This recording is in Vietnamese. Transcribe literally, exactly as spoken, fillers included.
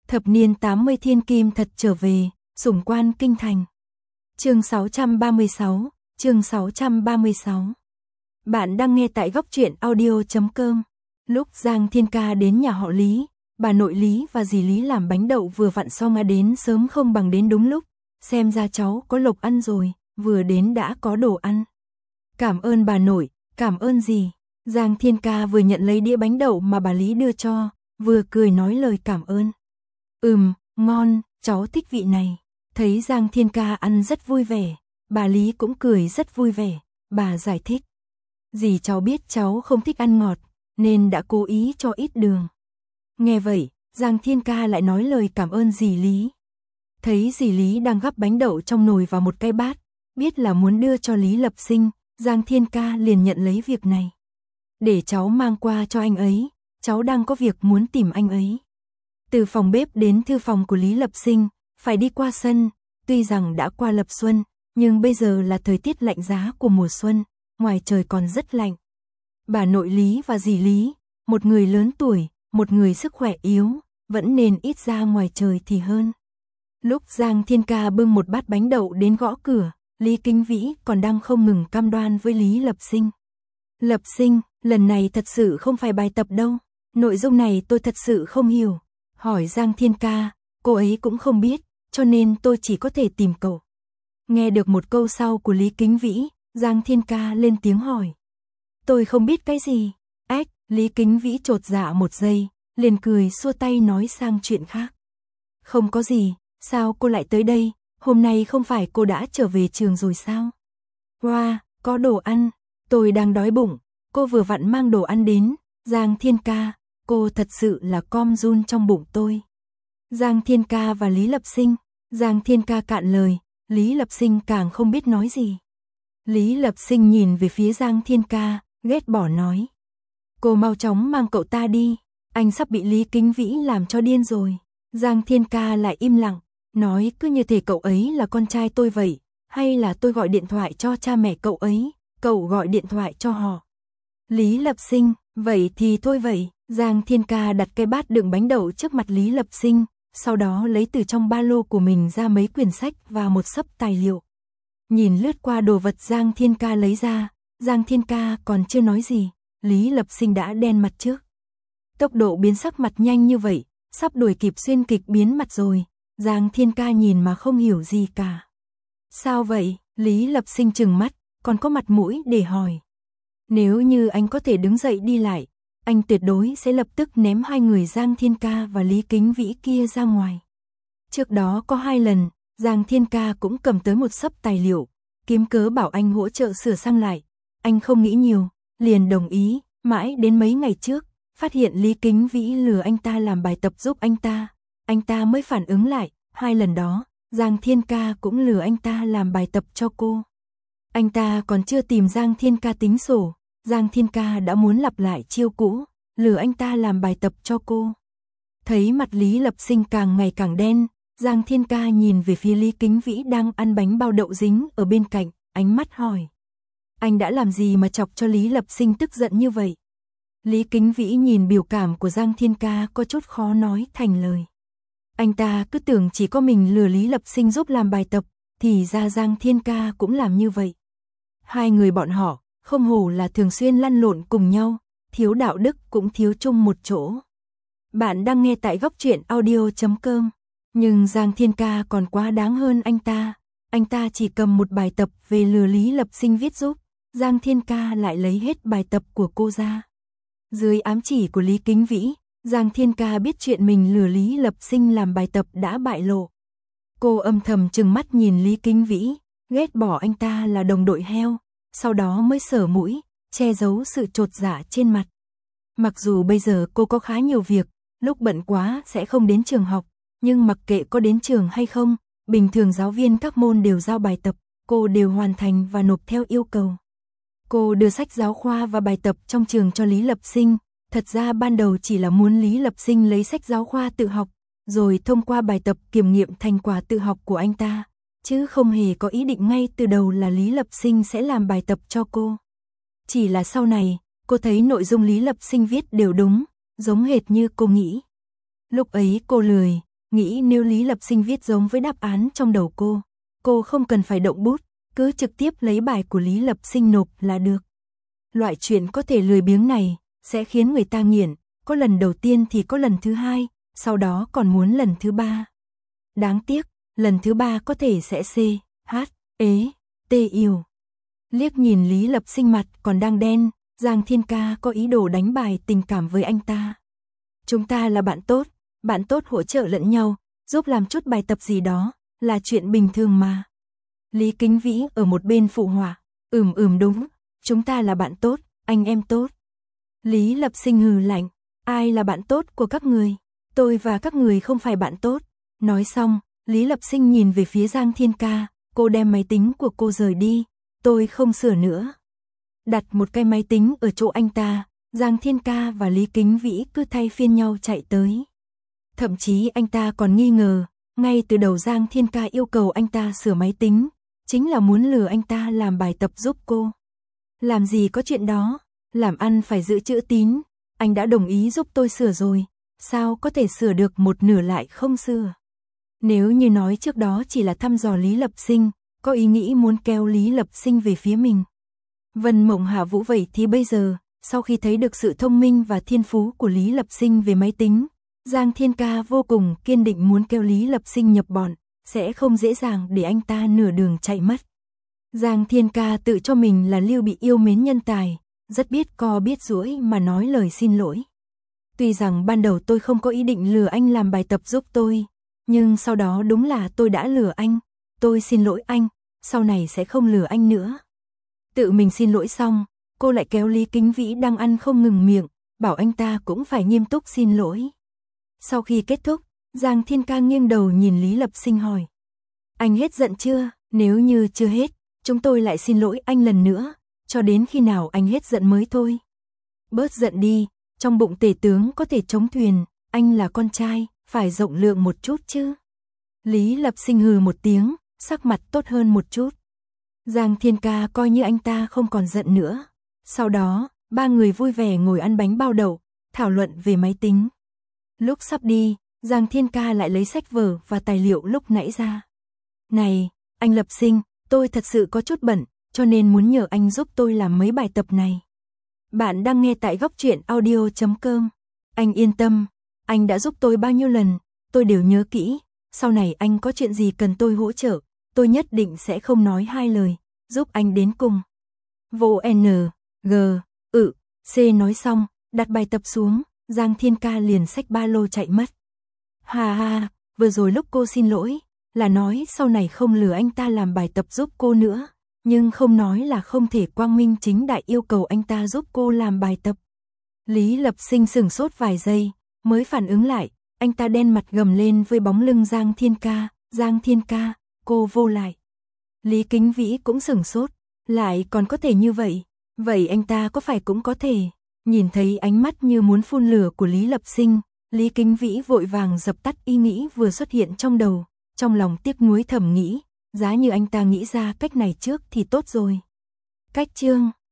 Thập niên tám mươi thiên kim thật trở về, sủng quan kinh thành. Chương sáu trăm ba mươi sáu, chương sáu trăm ba mươi sáu. Bạn đang nghe tại góc truyện audio chấm com. Lúc Giang Thiên Ca đến nhà họ Lý, bà nội Lý và dì Lý làm bánh đậu vừa vặn xong à đến sớm không bằng đến đúng lúc, xem ra cháu có lộc ăn rồi, vừa đến đã có đồ ăn. Cảm ơn bà nội, cảm ơn dì. Giang Thiên Ca vừa nhận lấy đĩa bánh đậu mà bà Lý đưa cho, vừa cười nói lời cảm ơn. Ừm, ngon, cháu thích vị này. Thấy Giang Thiên Ca ăn rất vui vẻ, bà Lý cũng cười rất vui vẻ, bà giải thích. Dì cháu biết cháu không thích ăn ngọt, nên đã cố ý cho ít đường. Nghe vậy, Giang Thiên Ca lại nói lời cảm ơn dì Lý. Thấy dì Lý đang gắp bánh đậu trong nồi vào một cái bát, biết là muốn đưa cho Lý Lập Sinh, Giang Thiên Ca liền nhận lấy việc này. Để cháu mang qua cho anh ấy, cháu đang có việc muốn tìm anh ấy. Từ phòng bếp đến thư phòng của Lý Lập Sinh, phải đi qua sân, tuy rằng đã qua lập xuân, nhưng bây giờ là thời tiết lạnh giá của mùa xuân, ngoài trời còn rất lạnh. Bà nội Lý và dì Lý, một người lớn tuổi, một người sức khỏe yếu, vẫn nên ít ra ngoài trời thì hơn. Lúc Giang Thiên Ca bưng một bát bánh đậu đến gõ cửa, Lý Kính Vĩ còn đang không ngừng cam đoan với Lý Lập Sinh. Lập Sinh, lần này thật sự không phải bài tập đâu, nội dung này tôi thật sự không hiểu. Hỏi Giang Thiên Ca, cô ấy cũng không biết, cho nên tôi chỉ có thể tìm cậu. Nghe được một câu sau của Lý Kính Vĩ, Giang Thiên Ca lên tiếng hỏi. Tôi không biết cái gì. Ếch, Lý Kính Vĩ chột dạ một giây, liền cười xua tay nói sang chuyện khác. Không có gì, sao cô lại tới đây, hôm nay không phải cô đã trở về trường rồi sao? Wow, có đồ ăn, tôi đang đói bụng, cô vừa vặn mang đồ ăn đến, Giang Thiên Ca, cô thật sự là com run trong bụng tôi. Giang Thiên Ca và Lý Lập Sinh, Giang Thiên Ca cạn lời, Lý Lập Sinh càng không biết nói gì. Lý Lập Sinh nhìn về phía Giang Thiên Ca, ghét bỏ nói. Cô mau chóng mang cậu ta đi, anh sắp bị Lý Kính Vĩ làm cho điên rồi. Giang Thiên Ca lại im lặng, nói cứ như thể cậu ấy là con trai tôi vậy, hay là tôi gọi điện thoại cho cha mẹ cậu ấy, cậu gọi điện thoại cho họ. Lý Lập Sinh, vậy thì thôi vậy. Giang Thiên Ca đặt cái bát đựng bánh đậu trước mặt Lý Lập Sinh, sau đó lấy từ trong ba lô của mình ra mấy quyển sách và một xấp tài liệu. Nhìn lướt qua đồ vật Giang Thiên Ca lấy ra, Giang Thiên Ca còn chưa nói gì, Lý Lập Sinh đã đen mặt trước. Tốc độ biến sắc mặt nhanh như vậy, sắp đuổi kịp xuyên kịch biến mặt rồi, Giang Thiên Ca nhìn mà không hiểu gì cả. Sao vậy? Lý Lập Sinh trừng mắt, còn có mặt mũi để hỏi. Nếu như anh có thể đứng dậy đi lại, anh tuyệt đối sẽ lập tức ném hai người Giang Thiên Ca và Lý Kính Vĩ kia ra ngoài. Trước đó có hai lần, Giang Thiên Ca cũng cầm tới một xấp tài liệu, kiếm cớ bảo anh hỗ trợ sửa sang lại. Anh không nghĩ nhiều, liền đồng ý, mãi đến mấy ngày trước, phát hiện Lý Kính Vĩ lừa anh ta làm bài tập giúp anh ta, anh ta mới phản ứng lại, hai lần đó, Giang Thiên Ca cũng lừa anh ta làm bài tập cho cô. Anh ta còn chưa tìm Giang Thiên Ca tính sổ, Giang Thiên Ca đã muốn lặp lại chiêu cũ, lừa anh ta làm bài tập cho cô. Thấy mặt Lý Lập Sinh càng ngày càng đen, Giang Thiên Ca nhìn về phía Lý Kính Vĩ đang ăn bánh bao đậu dính ở bên cạnh, ánh mắt hỏi. Anh đã làm gì mà chọc cho Lý Lập Sinh tức giận như vậy? Lý Kính Vĩ nhìn biểu cảm của Giang Thiên Ca có chút khó nói thành lời. Anh ta cứ tưởng chỉ có mình lừa Lý Lập Sinh giúp làm bài tập, thì ra Giang Thiên Ca cũng làm như vậy. Hai người bọn họ, không hổ là thường xuyên lăn lộn cùng nhau, thiếu đạo đức cũng thiếu chung một chỗ. Bạn đang nghe tại góc truyện audio chấm com. Nhưng Giang Thiên Ca còn quá đáng hơn anh ta. Anh ta chỉ cầm một bài tập về lừa Lý Lập Sinh viết giúp, Giang Thiên Ca lại lấy hết bài tập của cô ra. Dưới ám chỉ của Lý Kính Vĩ, Giang Thiên Ca biết chuyện mình lừa Lý Lập Sinh làm bài tập đã bại lộ. Cô âm thầm trừng mắt nhìn Lý Kính Vĩ, ghét bỏ anh ta là đồng đội heo, sau đó mới sờ mũi, che giấu sự chột dạ trên mặt. Mặc dù bây giờ cô có khá nhiều việc, lúc bận quá sẽ không đến trường học, nhưng mặc kệ có đến trường hay không, bình thường giáo viên các môn đều giao bài tập, cô đều hoàn thành và nộp theo yêu cầu. Cô đưa sách giáo khoa và bài tập trong trường cho Lý Lập Sinh, thật ra ban đầu chỉ là muốn Lý Lập Sinh lấy sách giáo khoa tự học, rồi thông qua bài tập kiểm nghiệm thành quả tự học của anh ta, chứ không hề có ý định ngay từ đầu là Lý Lập Sinh sẽ làm bài tập cho cô. Chỉ là sau này, cô thấy nội dung Lý Lập Sinh viết đều đúng, giống hệt như cô nghĩ. Lúc ấy cô lười, nghĩ nếu Lý Lập Sinh viết giống với đáp án trong đầu cô, cô không cần phải động bút, cứ trực tiếp lấy bài của Lý Lập Sinh nộp là được. Loại chuyện có thể lười biếng này, sẽ khiến người ta nghiện, có lần đầu tiên thì có lần thứ hai, sau đó còn muốn lần thứ ba. Đáng tiếc, lần thứ ba có thể sẽ C, H, ế, T yêu. Liếc nhìn Lý Lập Sinh mặt còn đang đen, Giang Thiên Ca có ý đồ đánh bài tình cảm với anh ta. Chúng ta là bạn tốt, bạn tốt hỗ trợ lẫn nhau, giúp làm chút bài tập gì đó, là chuyện bình thường mà. Lý Kính Vĩ ở một bên phụ họa, ừm ừm đúng, chúng ta là bạn tốt, anh em tốt. Lý Lập Sinh hừ lạnh, ai là bạn tốt của các người? Tôi và các người không phải bạn tốt. Nói xong, Lý Lập Sinh nhìn về phía Giang Thiên Ca, cô đem máy tính của cô rời đi, tôi không sửa nữa. Đặt một cái máy tính ở chỗ anh ta, Giang Thiên Ca và Lý Kính Vĩ cứ thay phiên nhau chạy tới. Thậm chí anh ta còn nghi ngờ, ngay từ đầu Giang Thiên Ca yêu cầu anh ta sửa máy tính, chính là muốn lừa anh ta làm bài tập giúp cô. Làm gì có chuyện đó, làm ăn phải giữ chữ tín, anh đã đồng ý giúp tôi sửa rồi, sao có thể sửa được một nửa lại không sửa. Nếu như nói trước đó chỉ là thăm dò Lý Lập Sinh, có ý nghĩ muốn kéo Lý Lập Sinh về phía mình. Vân Mộng Hạ Vũ vậy thì bây giờ, sau khi thấy được sự thông minh và thiên phú của Lý Lập Sinh về máy tính, Giang Thiên Ca vô cùng kiên định muốn kéo Lý Lập Sinh nhập bọn, sẽ không dễ dàng để anh ta nửa đường chạy mất. Giang Thiên Ca tự cho mình là Lưu Bị yêu mến nhân tài, rất biết co biết duỗi mà nói lời xin lỗi. Tuy rằng ban đầu tôi không có ý định lừa anh làm bài tập giúp tôi, nhưng sau đó đúng là tôi đã lừa anh, tôi xin lỗi anh, sau này sẽ không lừa anh nữa. Tự mình xin lỗi xong, cô lại kéo Lý Kính Vĩ đang ăn không ngừng miệng, bảo anh ta cũng phải nghiêm túc xin lỗi. Sau khi kết thúc, Giang Thiên Ca nghiêng đầu nhìn Lý Lập Sinh hỏi. Anh hết giận chưa? Nếu như chưa hết, chúng tôi lại xin lỗi anh lần nữa, cho đến khi nào anh hết giận mới thôi. Bớt giận đi, trong bụng tể tướng có thể chống thuyền, anh là con trai, phải rộng lượng một chút chứ. Lý Lập Sinh hừ một tiếng, sắc mặt tốt hơn một chút. Giang Thiên Ca coi như anh ta không còn giận nữa. Sau đó, ba người vui vẻ ngồi ăn bánh bao đậu, thảo luận về máy tính. Lúc sắp đi, Giang Thiên Ca lại lấy sách vở và tài liệu lúc nãy ra. Này, anh Lập Sinh, tôi thật sự có chút bận, cho nên muốn nhờ anh giúp tôi làm mấy bài tập này. Bạn đang nghe tại góc truyện audio chấm com. Anh yên tâm, anh đã giúp tôi bao nhiêu lần, tôi đều nhớ kỹ. Sau này anh có chuyện gì cần tôi hỗ trợ, tôi nhất định sẽ không nói hai lời, giúp anh đến cùng. Vô N, G, ự, C nói xong, đặt bài tập xuống, Giang Thiên Ca liền xách ba lô chạy mất. Hà hà, vừa rồi lúc cô xin lỗi, là nói sau này không lừa anh ta làm bài tập giúp cô nữa, nhưng không nói là không thể quang minh chính đại yêu cầu anh ta giúp cô làm bài tập. Lý Lập Sinh sửng sốt vài giây, mới phản ứng lại, anh ta đen mặt gầm lên với bóng lưng Giang Thiên Ca, Giang Thiên Ca, cô vô lại. Lý Kính Vĩ cũng sửng sốt, lại còn có thể như vậy, vậy anh ta có phải cũng có thể. Nhìn thấy ánh mắt như muốn phun lửa của Lý Lập Sinh, Lý Kính Vĩ vội vàng dập tắt ý nghĩ vừa xuất hiện trong đầu, trong lòng tiếc nuối thầm nghĩ, giá như anh ta nghĩ ra cách này trước thì tốt rồi. Cách chương